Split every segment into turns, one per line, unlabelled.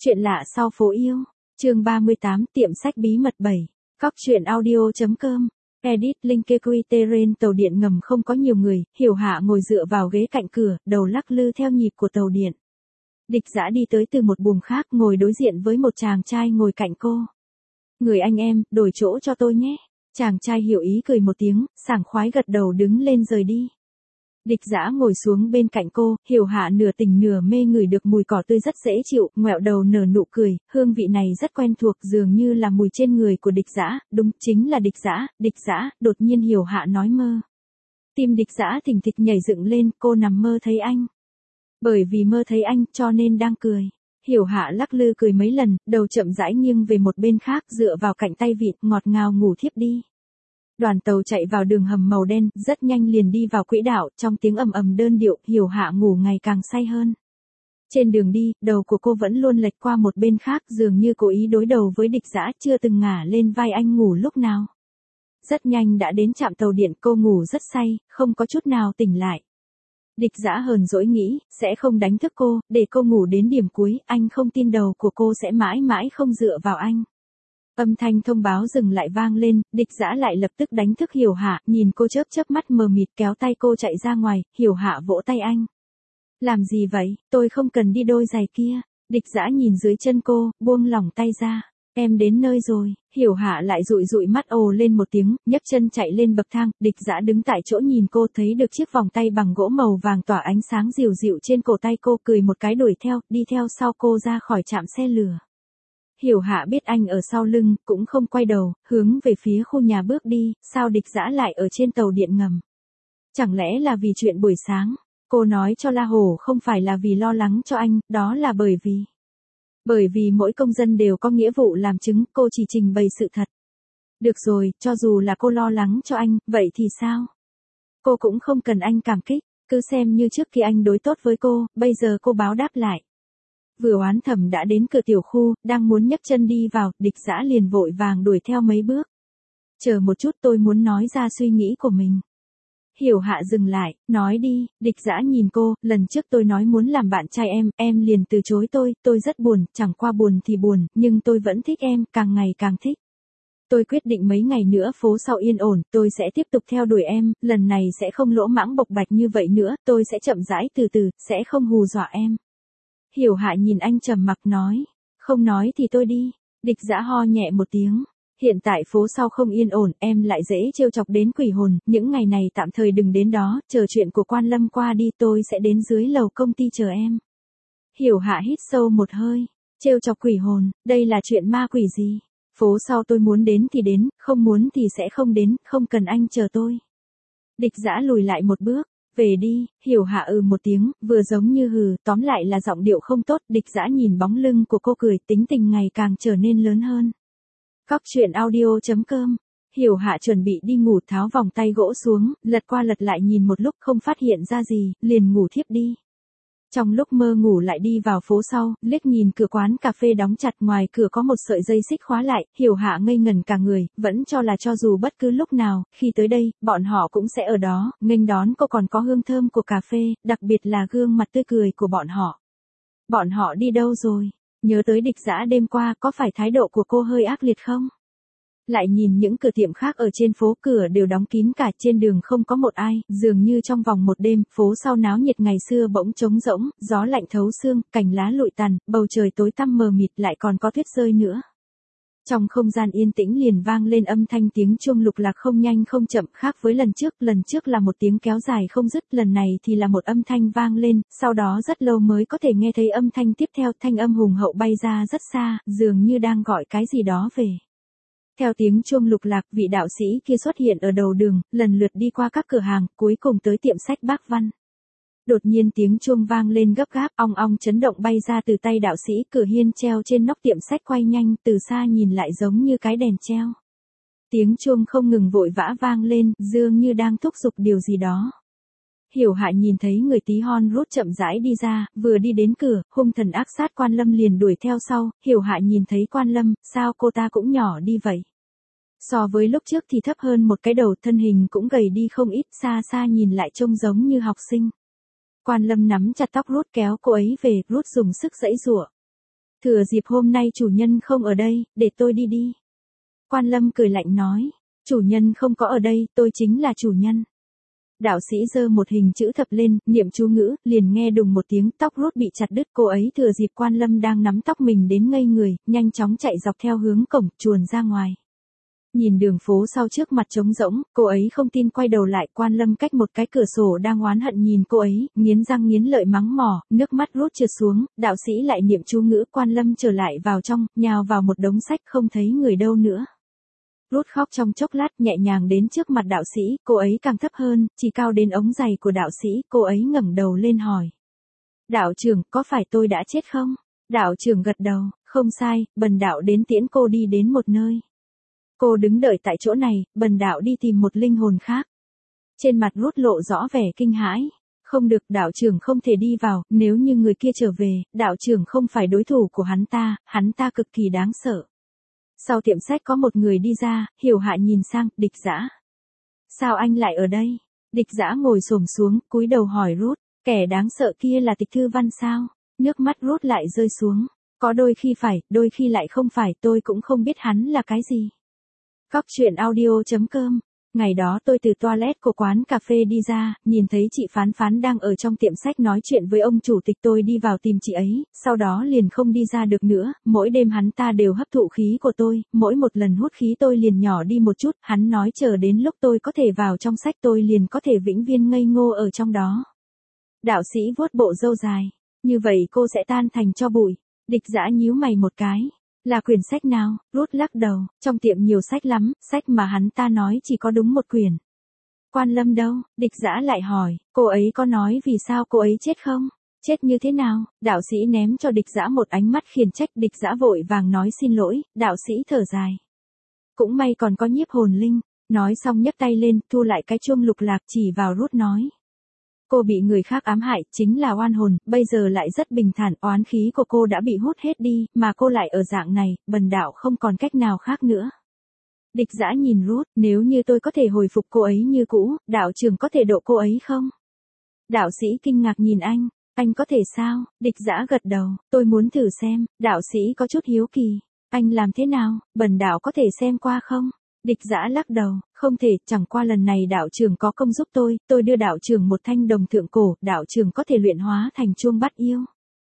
Chuyện lạ sau phố yêu. Chương 38, tiệm sách bí mật 7. Cóc truyện audio.com. Edit link Equiterrain tàu điện ngầm không có nhiều người, Hiểu Hạ ngồi dựa vào ghế cạnh cửa, đầu lắc lư theo nhịp của tàu điện. Địch Dã đi tới từ một buồng khác, ngồi đối diện với một chàng trai ngồi cạnh cô. Người anh em, đổi chỗ cho tôi nhé. Chàng trai hiểu ý cười một tiếng, sảng khoái gật đầu đứng lên rời đi. Địch Dã ngồi xuống bên cạnh cô, Hiểu Hạ nửa tỉnh nửa mê ngửi được mùi cỏ tươi rất dễ chịu, ngoẹo đầu nở nụ cười, hương vị này rất quen thuộc, dường như là mùi trên người của Địch Dã, đúng, chính là Địch Dã, đột nhiên Hiểu Hạ nói mơ. Tim Địch Dã thình thịch nhảy dựng lên, cô nằm mơ thấy anh. Bởi vì mơ thấy anh, cho nên đang cười. Hiểu Hạ lắc lư cười mấy lần, đầu chậm rãi nghiêng về một bên khác, dựa vào cạnh tay vịt, ngọt ngào ngủ thiếp đi. Đoàn tàu chạy vào đường hầm màu đen, rất nhanh liền đi vào quỹ đạo, trong tiếng ầm ầm đơn điệu, Hiểu Hạ ngủ ngày càng say hơn. Trên đường đi, đầu của cô vẫn luôn lệch qua một bên khác, dường như cố ý đối đầu với Địch Dã, chưa từng ngả lên vai anh ngủ lúc nào. Rất nhanh đã đến trạm tàu điện, cô ngủ rất say, không có chút nào tỉnh lại. Địch Dã hờn dỗi nghĩ, sẽ không đánh thức cô, để cô ngủ đến điểm cuối, anh không tin đầu của cô sẽ mãi mãi không dựa vào anh. Âm thanh thông báo dừng lại vang lên, Địch Dã lại lập tức đánh thức Hiểu Hạ, nhìn cô chớp chớp mắt mờ mịt kéo tay cô chạy ra ngoài, Hiểu Hạ vỗ tay anh. Làm gì vậy, tôi không cần đi đôi giày kia. Địch Dã nhìn dưới chân cô, buông lỏng tay ra. Em đến nơi rồi. Hiểu Hạ lại dụi dụi mắt ồ lên một tiếng, nhấc chân chạy lên bậc thang, Địch Dã đứng tại chỗ nhìn cô, thấy được chiếc vòng tay bằng gỗ màu vàng tỏa ánh sáng dịu dịu trên cổ tay cô, cười một cái đuổi theo, đi theo sau cô ra khỏi trạm xe lửa. Hiểu Hạ biết anh ở sau lưng, cũng không quay đầu, hướng về phía khu nhà bước đi, sao Địch Dã lại ở trên tàu điện ngầm? Chẳng lẽ là vì chuyện buổi sáng? Cô nói cho La Hổ không phải là vì lo lắng cho anh, đó là bởi vì mỗi công dân đều có nghĩa vụ làm chứng, cô chỉ trình bày sự thật. Được rồi, cho dù là cô lo lắng cho anh, vậy thì sao? Cô cũng không cần anh cảm kích, cứ xem như trước khi anh đối tốt với cô, bây giờ cô báo đáp lại. Vừa oán thầm đã đến cửa tiểu khu, đang muốn nhấc chân đi vào, Địch Dã liền vội vàng đuổi theo mấy bước. Chờ một chút, tôi muốn nói ra suy nghĩ của mình. Hiểu Hạ dừng lại, nói đi. Địch Dã nhìn cô, lần trước tôi nói muốn làm bạn trai em liền từ chối tôi rất buồn, chẳng qua buồn thì buồn, nhưng tôi vẫn thích em, càng ngày càng thích. Tôi quyết định mấy ngày nữa phố sau yên ổn, tôi sẽ tiếp tục theo đuổi em, lần này sẽ không lỗ mãng bộc bạch như vậy nữa, tôi sẽ chậm rãi từ từ, sẽ không hù dọa em. Hiểu Hạ nhìn anh trầm mặc nói, không nói thì tôi đi. Địch Dã ho nhẹ một tiếng. Hiện tại phố sau không yên ổn, em lại dễ trêu chọc đến quỷ hồn, những ngày này tạm thời đừng đến đó, chờ chuyện của Quan Lâm qua đi tôi sẽ đến dưới lầu công ty chờ em. Hiểu Hạ hít sâu một hơi, trêu chọc quỷ hồn, đây là chuyện ma quỷ gì? Phố sau tôi muốn đến thì đến, không muốn thì sẽ không đến, không cần anh chờ tôi. Địch Dã lùi lại một bước, về đi. Hiểu Hạ một tiếng, vừa giống như hừ, tóm lại là giọng điệu không tốt. Địch Dã nhìn bóng lưng của cô cười, tính tình ngày càng trở nên lớn hơn. Cóc truyện audio.com. Hiểu Hạ chuẩn bị đi ngủ, tháo vòng tay gỗ xuống, lật qua lật lại nhìn một lúc không phát hiện ra gì, liền ngủ thiếp đi. Trong lúc mơ ngủ lại đi vào phố sau, liếc nhìn cửa quán cà phê đóng chặt, ngoài cửa có một sợi dây xích khóa lại, Hiểu Hạ ngây ngẩn cả người, vẫn cho là cho dù bất cứ lúc nào, khi tới đây, bọn họ cũng sẽ ở đó, nghênh đón cô, còn có hương thơm của cà phê, đặc biệt là gương mặt tươi cười của bọn họ. Bọn họ đi đâu rồi? Nhớ tới Địch Dã đêm qua, có phải thái độ của cô hơi ác liệt không? Lại nhìn những cửa tiệm khác ở trên phố, cửa đều đóng kín cả, trên đường không có một ai, dường như trong vòng một đêm, phố sau náo nhiệt ngày xưa bỗng trống rỗng, gió lạnh thấu xương, cành lá lụi tàn, bầu trời tối tăm mờ mịt, lại còn có tuyết rơi nữa. Trong không gian yên tĩnh liền vang lên âm thanh tiếng chuông lục lạc không nhanh không chậm, khác với lần trước là một tiếng kéo dài không dứt, lần này thì là một âm thanh vang lên, sau đó rất lâu mới có thể nghe thấy âm thanh tiếp theo, thanh âm hùng hậu bay ra rất xa, dường như đang gọi cái gì đó về. Theo tiếng chuông lục lạc, vị đạo sĩ kia xuất hiện ở đầu đường, lần lượt đi qua các cửa hàng, cuối cùng tới tiệm sách Bác Văn. Đột nhiên tiếng chuông vang lên gấp gáp, ong ong chấn động bay ra từ tay đạo sĩ, cửa hiên treo trên nóc tiệm sách quay nhanh, từ xa nhìn lại giống như cái đèn treo. Tiếng chuông không ngừng vội vã vang lên, dường như đang thúc giục điều gì đó. Hiểu Hạ nhìn thấy người tí hon rút chậm rãi đi ra, vừa đi đến cửa, hung thần ác sát Quan Lâm liền đuổi theo sau. Hiểu Hạ nhìn thấy Quan Lâm, sao cô ta cũng nhỏ đi vậy? So với lúc trước thì thấp hơn một cái đầu, thân hình cũng gầy đi không ít, xa xa nhìn lại trông giống như học sinh. Quan Lâm nắm chặt tóc Rút kéo cô ấy về, Rút dùng sức giãy giụa. Thừa dịp hôm nay chủ nhân không ở đây, để tôi đi đi. Quan Lâm cười lạnh nói, chủ nhân không có ở đây, tôi chính là chủ nhân. Đạo sĩ giơ một hình chữ thập lên, niệm chú ngữ, liền nghe đùng một tiếng, tóc Ruth bị chặt đứt. Cô ấy thừa dịp Quan Lâm đang nắm tóc mình đến ngây người, nhanh chóng chạy dọc theo hướng cổng, chuồn ra ngoài. Nhìn đường phố sau trước mặt trống rỗng, cô ấy không tin quay đầu lại. Quan Lâm cách một cái cửa sổ đang oán hận nhìn cô ấy, nghiến răng nghiến lợi mắng mỏ, nước mắt Ruth trượt xuống, đạo sĩ lại niệm chú ngữ. Quan Lâm trở lại vào trong, nhào vào một đống sách, không thấy người đâu nữa. Ruth khóc trong chốc lát, nhẹ nhàng đến trước mặt đạo sĩ, cô ấy càng thấp hơn, chỉ cao đến ống giày của đạo sĩ. Cô ấy ngẩng đầu lên hỏi, đạo trưởng, có phải tôi đã chết không? Đạo trưởng gật đầu, không sai, bần đạo đến tiễn cô đi đến một nơi. Cô đứng đợi tại chỗ này, bần đạo đi tìm một linh hồn khác. Trên mặt Ruth lộ rõ vẻ kinh hãi. Không được, đạo trưởng không thể đi vào, nếu như người kia trở về, đạo trưởng không phải đối thủ của hắn ta cực kỳ đáng sợ. Sau tiệm sách có một người đi ra, Hiểu Hạ nhìn sang, Địch Dã. Sao anh lại ở đây? Địch Dã ngồi xổm xuống, cúi đầu hỏi Ruth, kẻ đáng sợ kia là Tịch Thư Văn sao? Nước mắt Ruth lại rơi xuống. Có đôi khi phải, đôi khi lại không phải, tôi cũng không biết hắn là cái gì. Cóc truyện audio.com. Ngày đó tôi từ toilet của quán cà phê đi ra, nhìn thấy chị Phán Phán đang ở trong tiệm sách nói chuyện với ông chủ tịch. Tôi đi vào tìm chị ấy, sau đó liền không đi ra được nữa. Mỗi đêm hắn ta đều hấp thụ khí của tôi, mỗi một lần hút khí tôi liền nhỏ đi một chút. Hắn nói chờ đến lúc tôi có thể vào trong sách tôi liền có thể vĩnh viễn ngây ngô ở trong đó. Đạo sĩ vuốt bộ râu dài. Như vậy cô sẽ tan thành tro bụi. Địch Dã nhíu mày một cái. Là quyển sách nào? Ruth lắc đầu, trong tiệm nhiều sách lắm, sách mà hắn ta nói chỉ có đúng một quyển. Quan Lâm đâu? Địch Dã lại hỏi, cô ấy có nói vì sao cô ấy chết không? Chết như thế nào? Đạo sĩ ném cho Địch Dã một ánh mắt khiển trách. Địch Dã vội vàng nói xin lỗi, đạo sĩ thở dài. Cũng may còn có nhiếp hồn linh. Nói xong nhấc tay lên, thu lại cái chuông lục lạc chỉ vào Ruth nói. Cô bị người khác ám hại, chính là oan hồn, bây giờ lại rất bình thản, oán khí của cô đã bị hút hết đi, mà cô lại ở dạng này, bần đạo không còn cách nào khác nữa. Địch Dã nhìn Ruth, nếu như tôi có thể hồi phục cô ấy như cũ, đạo trưởng có thể độ cô ấy không? Đạo sĩ kinh ngạc nhìn anh có thể sao? Địch Dã gật đầu, tôi muốn thử xem. Đạo sĩ có chút hiếu kỳ, anh làm thế nào, bần đạo có thể xem qua không? Địch Dã lắc đầu, không thể, chẳng qua lần này đạo trưởng có công giúp tôi đưa đạo trưởng một thanh đồng thượng cổ, đạo trưởng có thể luyện hóa thành chuông bắt yêu.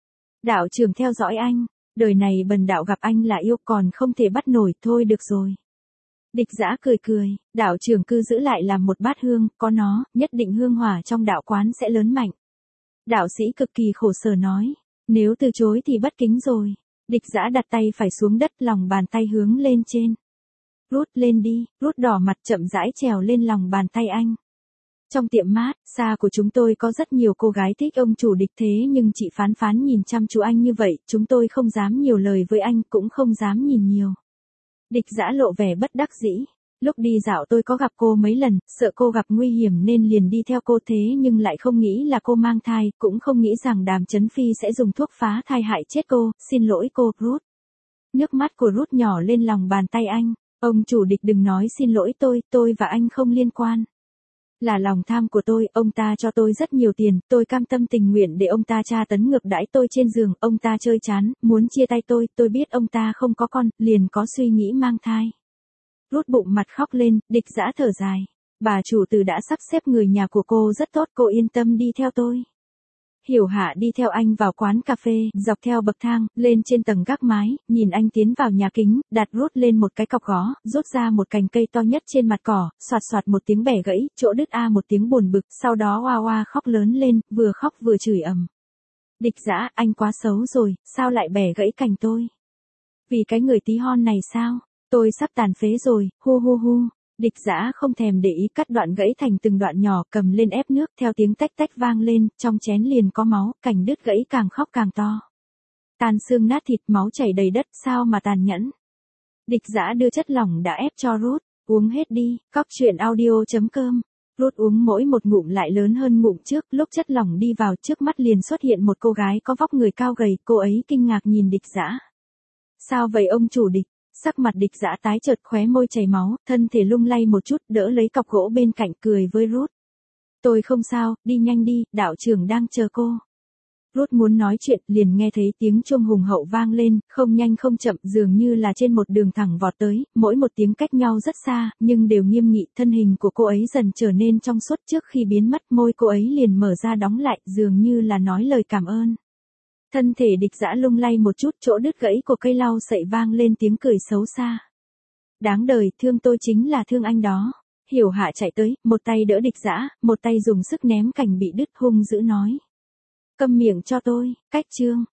Đạo trưởng theo dõi anh, đời này bần đạo gặp anh là yêu còn không thể bắt nổi, thôi được rồi. Địch Dã cười cười, đạo trưởng cứ giữ lại làm một bát hương, có nó, nhất định hương hỏa trong đạo quán sẽ lớn mạnh. Đạo sĩ cực kỳ khổ sở nói, nếu từ chối thì bất kính rồi. Địch Dã đặt tay phải xuống đất, lòng bàn tay hướng lên trên. Ruth lên đi, Ruth đỏ mặt chậm rãi trèo lên lòng bàn tay anh. Trong tiệm mát, xa của chúng tôi có rất nhiều cô gái thích ông chủ Địch, thế nhưng chị Phán Phán nhìn chăm chú anh như vậy, chúng tôi không dám nhiều lời với anh, cũng không dám nhìn nhiều. Địch Dã lộ vẻ bất đắc dĩ. Lúc đi dạo tôi có gặp cô mấy lần, sợ cô gặp nguy hiểm nên liền đi theo cô, thế nhưng lại không nghĩ là cô mang thai, cũng không nghĩ rằng Đàm Chấn Phi sẽ dùng thuốc phá thai hại chết cô, xin lỗi cô, Ruth. Nước mắt của Ruth nhỏ lên lòng bàn tay anh. Ông chủ Địch đừng nói xin lỗi tôi và anh không liên quan. Là lòng tham của tôi, ông ta cho tôi rất nhiều tiền, tôi cam tâm tình nguyện để ông ta tra tấn ngược đãi tôi trên giường, ông ta chơi chán, muốn chia tay tôi biết ông ta không có con, liền có suy nghĩ mang thai. Rút bụng mặt khóc lên, Địch Dã thở dài. Bà chủ tử đã sắp xếp người nhà của cô rất tốt, cô yên tâm đi theo tôi. Hiểu Hạ đi theo anh vào quán cà phê, dọc theo bậc thang, lên trên tầng gác mái, nhìn anh tiến vào nhà kính, đặt Ruth lên một cái cọc gó, rút ra một cành cây to nhất trên mặt cỏ, xoạt xoạt một tiếng bẻ gãy, chỗ đứt một tiếng buồn bực, sau đó oa oa khóc lớn lên, vừa khóc vừa chửi ầm. Địch Dã, anh quá xấu rồi, sao lại bẻ gãy cành tôi? Vì cái người tí hon này sao? Tôi sắp tàn phế rồi, hu hu hu. Địch Dã không thèm để ý cắt đoạn gãy thành từng đoạn nhỏ, cầm lên ép nước, theo tiếng tách tách vang lên, trong chén liền có máu, cành đứt gãy càng khóc càng to. Tan xương nát thịt, máu chảy đầy đất, sao mà tàn nhẫn. Địch Dã đưa chất lỏng đã ép cho Ruth, uống hết đi, cóc truyện audio.com. Ruth uống mỗi một ngụm lại lớn hơn ngụm trước, lúc chất lỏng đi vào trước mắt liền xuất hiện một cô gái có vóc người cao gầy, cô ấy kinh ngạc nhìn Địch Dã. Sao vậy ông chủ Địch? Sắc mặt Địch Dã tái chợt, khóe môi chảy máu, thân thể lung lay một chút, đỡ lấy cọc gỗ bên cạnh, cười với Ruth. Tôi không sao, đi nhanh đi, đạo trưởng đang chờ cô. Ruth muốn nói chuyện, liền nghe thấy tiếng chuông hùng hậu vang lên, không nhanh không chậm, dường như là trên một đường thẳng vọt tới, mỗi một tiếng cách nhau rất xa, nhưng đều nghiêm nghị. Thân hình của cô ấy dần trở nên trong suốt, trước khi biến mất, môi cô ấy liền mở ra đóng lại, dường như là nói lời cảm ơn. Thân thể Địch Dã lung lay một chút, chỗ đứt gãy của cây lau sậy vang lên tiếng cười xấu xa. Đáng đời, thương tôi chính là thương anh đó. Hiểu Hạ chạy tới, một tay đỡ Địch Dã, một tay dùng sức ném cành bị đứt, hung dữ nói. Câm miệng cho tôi. Cách chương.